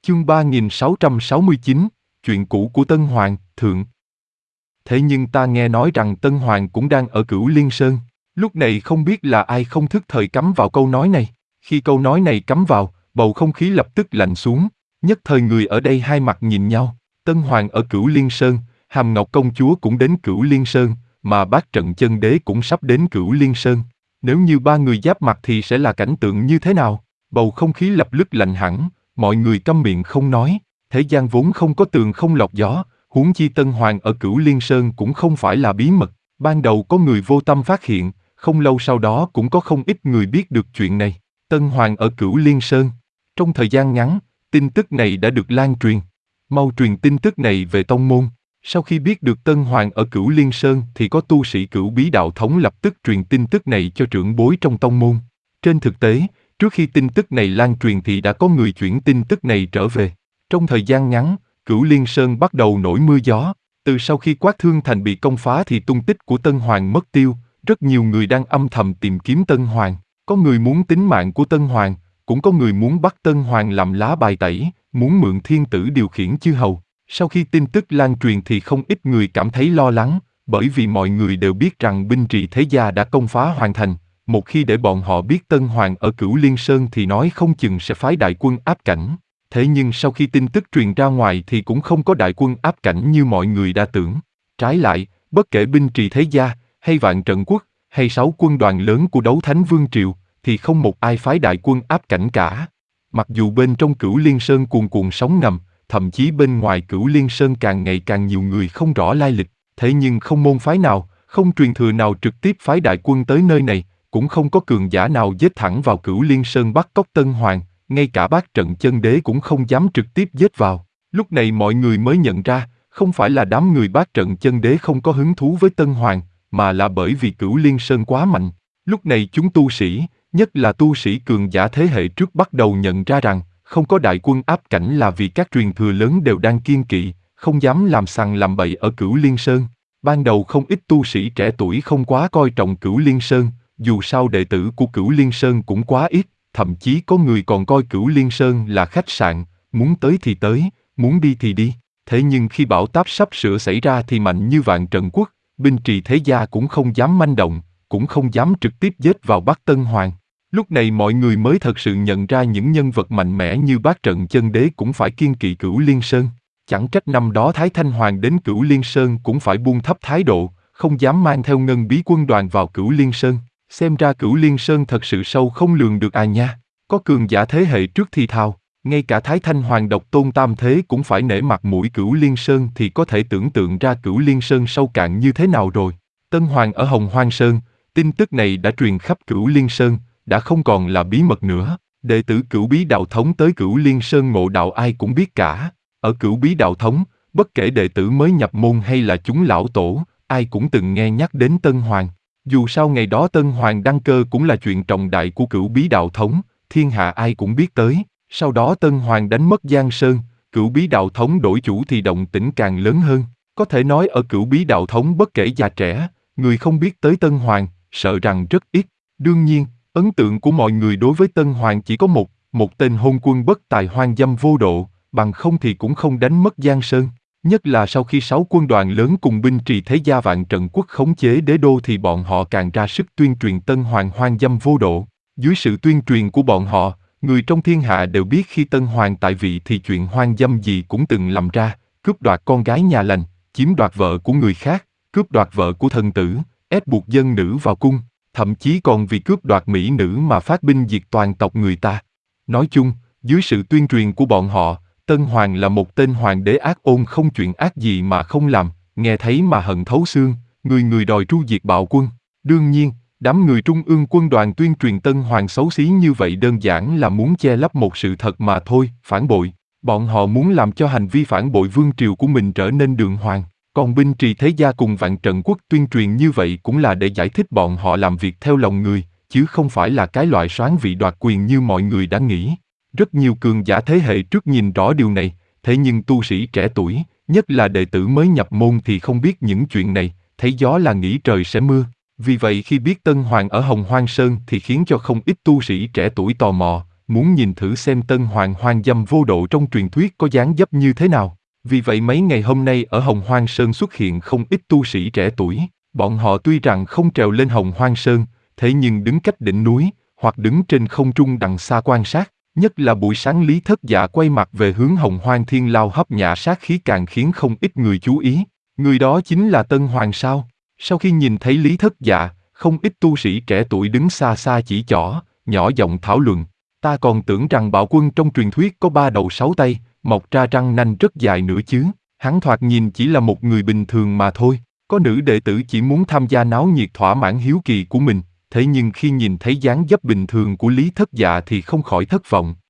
Chương 3669, chuyện cũ của Tân Hoàng, thượng. Thế nhưng ta nghe nói rằng Tân Hoàng cũng đang ở Cửu Liên Sơn. Lúc này không biết là ai không thức thời cắm vào câu nói này. Khi câu nói này cắm vào, bầu không khí lập tức lạnh xuống. Nhất thời người ở đây hai mặt nhìn nhau. Tân Hoàng ở Cửu Liên Sơn, Hàm Ngọc Công Chúa cũng đến Cửu Liên Sơn, mà Bát Trận Chân Đế cũng sắp đến Cửu Liên Sơn. Nếu như ba người giáp mặt thì sẽ là cảnh tượng như thế nào? Bầu không khí lập tức lạnh hẳn, mọi người câm miệng không nói. Thế gian vốn không có tường không lọt gió, huống chi Tân Hoàng ở Cửu Liên Sơn cũng không phải là bí mật. Ban đầu có người vô tâm phát hiện, không lâu sau đó cũng có không ít người biết được chuyện này. Tân Hoàng ở Cửu Liên Sơn. Trong thời gian ngắn, tin tức này đã được lan truyền. Mau truyền tin tức này về tông môn. Sau khi biết được Tân Hoàng ở Cửu Liên Sơn thì có tu sĩ Cửu Bí Đạo Thống lập tức truyền tin tức này cho trưởng bối trong tông môn. Trên thực tế, trước khi tin tức này lan truyền thì đã có người chuyển tin tức này trở về. Trong thời gian ngắn, Cửu Liên Sơn bắt đầu nổi mưa gió. Từ sau khi Quát Thương Thành bị công phá thì tung tích của Tân Hoàng mất tiêu. Rất nhiều người đang âm thầm tìm kiếm Tân Hoàng. Có người muốn tính mạng của Tân Hoàng, cũng có người muốn bắt Tân Hoàng làm lá bài tẩy, muốn mượn thiên tử điều khiển chư hầu. Sau khi tin tức lan truyền thì không ít người cảm thấy lo lắng, bởi vì mọi người đều biết rằng binh trì thế gia đã công phá hoàn thành. Một khi để bọn họ biết Tân Hoàng ở Cửu Liên Sơn thì nói không chừng sẽ phái đại quân áp cảnh. Thế nhưng sau khi tin tức truyền ra ngoài thì cũng không có đại quân áp cảnh như mọi người đã tưởng. Trái lại, bất kể binh trì thế gia, hay Vạn Trận Quốc, hay 6 quân đoàn lớn của Đấu Thánh Vương Triều, thì không một ai phái đại quân áp cảnh cả. Mặc dù bên trong Cửu Liên Sơn cuồn cuộn sóng ngầm, thậm chí bên ngoài Cửu Liên Sơn càng ngày càng nhiều người không rõ lai lịch, thế nhưng không môn phái nào, không truyền thừa nào trực tiếp phái đại quân tới nơi này, cũng không có cường giả nào giết thẳng vào Cửu Liên Sơn bắt cóc Tân Hoàng, ngay cả Bát Trận Chân Đế cũng không dám trực tiếp giết vào. Lúc này mọi người mới nhận ra, không phải là đám người Bát Trận Chân Đế không có hứng thú với Tân Hoàng, mà là bởi vì Cửu Liên Sơn quá mạnh. Lúc này chúng tu sĩ, nhất là tu sĩ cường giả thế hệ trước bắt đầu nhận ra rằng, không có đại quân áp cảnh là vì các truyền thừa lớn đều đang kiêng kỵ, không dám làm sằng làm bậy ở Cửu Liên Sơn. Ban đầu không ít tu sĩ trẻ tuổi không quá coi trọng Cửu Liên Sơn, dù sao đệ tử của Cửu Liên Sơn cũng quá ít, thậm chí có người còn coi Cửu Liên Sơn là khách sạn, muốn tới thì tới, muốn đi thì đi. Thế nhưng khi bão táp sắp sửa xảy ra thì mạnh như Vạn Trận Quốc, binh trì thế gia cũng không dám manh động, cũng không dám trực tiếp giết vào bắt Tân Hoàng. Lúc này mọi người mới thật sự nhận ra những nhân vật mạnh mẽ như Bát Trận Chân Đế cũng phải kiêng kỵ Cửu Liên Sơn. Chẳng trách năm đó Thái Thanh Hoàng đến Cửu Liên Sơn cũng phải buông thấp thái độ, không dám mang theo ngân bí quân đoàn vào Cửu Liên Sơn. Xem ra Cửu Liên Sơn thật sự sâu không lường được à nha. Có cường giả thế hệ trước thì thào, ngay cả Thái Thanh Hoàng Độc Tôn Tam Thế cũng phải nể mặt mũi Cửu Liên Sơn thì có thể tưởng tượng ra Cửu Liên Sơn sâu cạn như thế nào rồi. Tân Hoàng ở Hồng Hoang Sơn, tin tức này đã truyền khắp Cửu Liên Sơn, đã không còn là bí mật nữa. Đệ tử Cửu Bí Đạo Thống tới Cửu Liên Sơn ngộ đạo ai cũng biết cả. Ở Cửu Bí Đạo Thống, bất kể đệ tử mới nhập môn hay là chúng lão tổ, ai cũng từng nghe nhắc đến Tân Hoàng. Dù sao ngày đó Tân Hoàng đăng cơ cũng là chuyện trọng đại của Cửu Bí Đạo Thống, thiên hạ ai cũng biết tới. Sau đó Tân Hoàng đánh mất Giang Sơn, Cửu Bí Đạo Thống đổi chủ thì động tĩnh càng lớn hơn. Có thể nói ở Cửu Bí Đạo Thống bất kể già trẻ, người không biết tới Tân Hoàng, sợ rằng rất ít. Đương nhiên, ấn tượng của mọi người đối với Tân Hoàng chỉ có một tên hôn quân bất tài hoang dâm vô độ, bằng không thì cũng không đánh mất Giang Sơn. Nhất là sau khi 6 quân đoàn lớn cùng binh trì thế gia Vạn Trận Quốc khống chế đế đô thì bọn họ càng ra sức tuyên truyền Tân Hoàng hoang dâm vô độ. Dưới sự tuyên truyền của bọn họ, người trong thiên hạ đều biết khi Tân Hoàng tại vị thì chuyện hoang dâm gì cũng từng làm ra, cướp đoạt con gái nhà lành, chiếm đoạt vợ của người khác, cướp đoạt vợ của thần tử, ép buộc dân nữ vào cung, thậm chí còn vì cướp đoạt mỹ nữ mà phát binh diệt toàn tộc người ta. Nói chung, dưới sự tuyên truyền của bọn họ, Tân Hoàng là một tên hoàng đế ác ôn không chuyện ác gì mà không làm, nghe thấy mà hận thấu xương, người người đòi tru diệt bạo quân. Đương nhiên, đám người Trung ương quân đoàn tuyên truyền Tân Hoàng xấu xí như vậy đơn giản là muốn che lấp một sự thật mà thôi, phản bội. Bọn họ muốn làm cho hành vi phản bội vương triều của mình trở nên đường hoàng. Còn binh trì thế gia cùng Vạn Trận Quốc tuyên truyền như vậy cũng là để giải thích bọn họ làm việc theo lòng người, chứ không phải là cái loại soán vị đoạt quyền như mọi người đã nghĩ. Rất nhiều cường giả thế hệ trước nhìn rõ điều này, thế nhưng tu sĩ trẻ tuổi, nhất là đệ tử mới nhập môn thì không biết những chuyện này, thấy gió là nghĩ trời sẽ mưa. Vì vậy khi biết Tân Hoàng ở Hồng Hoang Sơn thì khiến cho không ít tu sĩ trẻ tuổi tò mò, muốn nhìn thử xem Tân Hoàng hoang dâm vô độ trong truyền thuyết có dáng dấp như thế nào. Vì vậy mấy ngày hôm nay ở Hồng Hoang Sơn xuất hiện không ít tu sĩ trẻ tuổi, bọn họ tuy rằng không trèo lên Hồng Hoang Sơn, thế nhưng đứng cách đỉnh núi, hoặc đứng trên không trung đằng xa quan sát, nhất là buổi sáng Lý Thất Dạ quay mặt về hướng Hồng Hoang Thiên Lao hấp nhã sát khí càng khiến không ít người chú ý. Người đó chính là Tân Hoàng sao? Sau khi nhìn thấy Lý Thất Dạ, không ít tu sĩ trẻ tuổi đứng xa xa chỉ trỏ, nhỏ giọng thảo luận. Ta còn tưởng rằng Bạo Quân trong truyền thuyết có 3 đầu 6 tay, mọc ra răng nanh rất dài nữa chứ. Hắn thoạt nhìn chỉ là một người bình thường mà thôi. Có nữ đệ tử chỉ muốn tham gia náo nhiệt thỏa mãn hiếu kỳ của mình, thế nhưng khi nhìn thấy dáng dấp bình thường của Lý Thất Dạ thì không khỏi thất vọng.